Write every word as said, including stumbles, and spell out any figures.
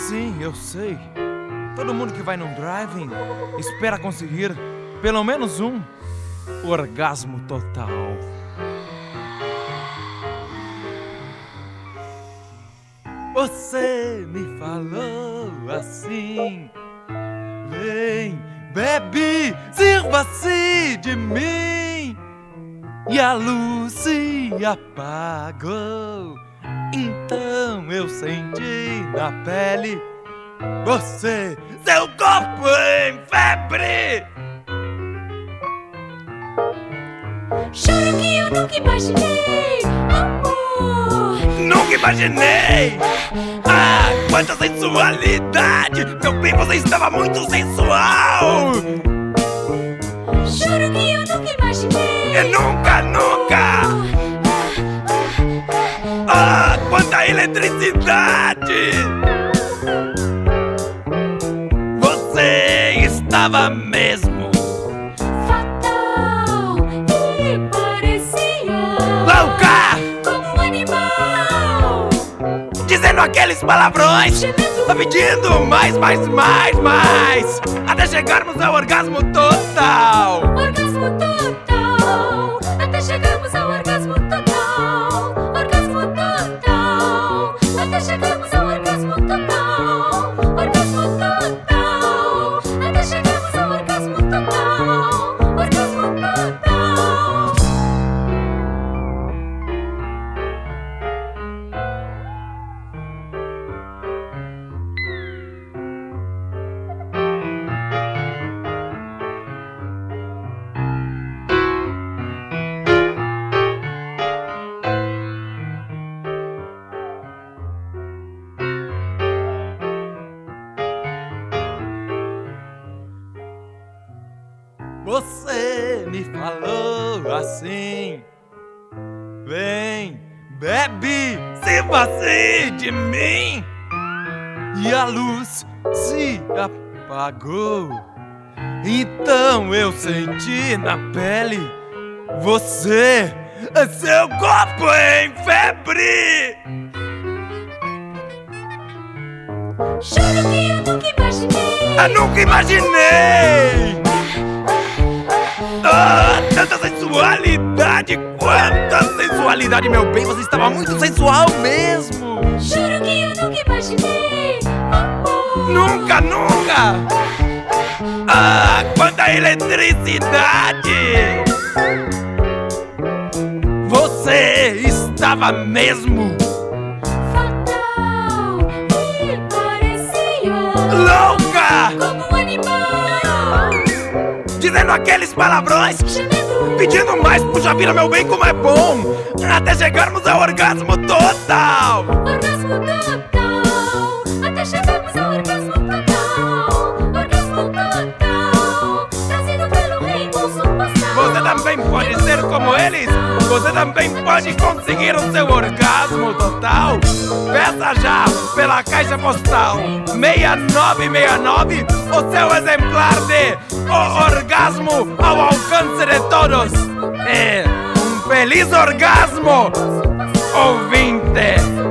Sim, eu sei. Todo mundo que vai num drive-in espera conseguir pelo menos um orgasmo total. Você me falou assim: vem, bebe, sirva-se de mim. E a luz se apagou. Então eu senti na pele você, seu corpo em febre. Juro que eu nunca imaginei, amor. Nunca imaginei. Ah, quanta sensualidade. Meu bem, você estava muito sensual. Juro que eu nunca imaginei. E nunca, nunca. Ah, quanta eletricidade. Você estava mesmo fatal e parecia louca, como um animal, dizendo aqueles palavrões, tá pedindo mais, mais, mais, mais, até chegarmos ao orgasmo total. Orgasmo total, até chegarmos ao orgasmo total. Orgasmo total, até chegarmos ao orgasmo total. Orgasmo total, até chegarmos ao orgasmo total. Orgasmo total. Você me falou assim: vem, bebe, sirva-se de mim. E a luz se apagou. Então eu senti na pele você, seu corpo em febre. Juro que eu nunca imaginei. Eu nunca imaginei. Ah, tanta sensualidade. Quanta sensualidade, meu bem. Você estava muito sensual mesmo. Juro que eu nunca imaginei, amor. Nunca, nunca. Ah, quanta eletricidade. Você estava mesmo fatal e parecia louca, como um animal, dizendo aqueles palavrões, gemendo, pedindo mais. Puxa vida, meu bem, como é bom, até chegarmos ao orgasmo total. orgasmo total, até chegarmos ao orgasmo total. Orgasmo total, trazido pelo rei Bolso Postal. Você também pode ser como eles. Você também pode conseguir o seu orgasmo total. Peça já pela caixa postal seis nove seis nove o seu exemplar de O Orgasmo ao alcance de todos. É um feliz orgasmo, ouvinte.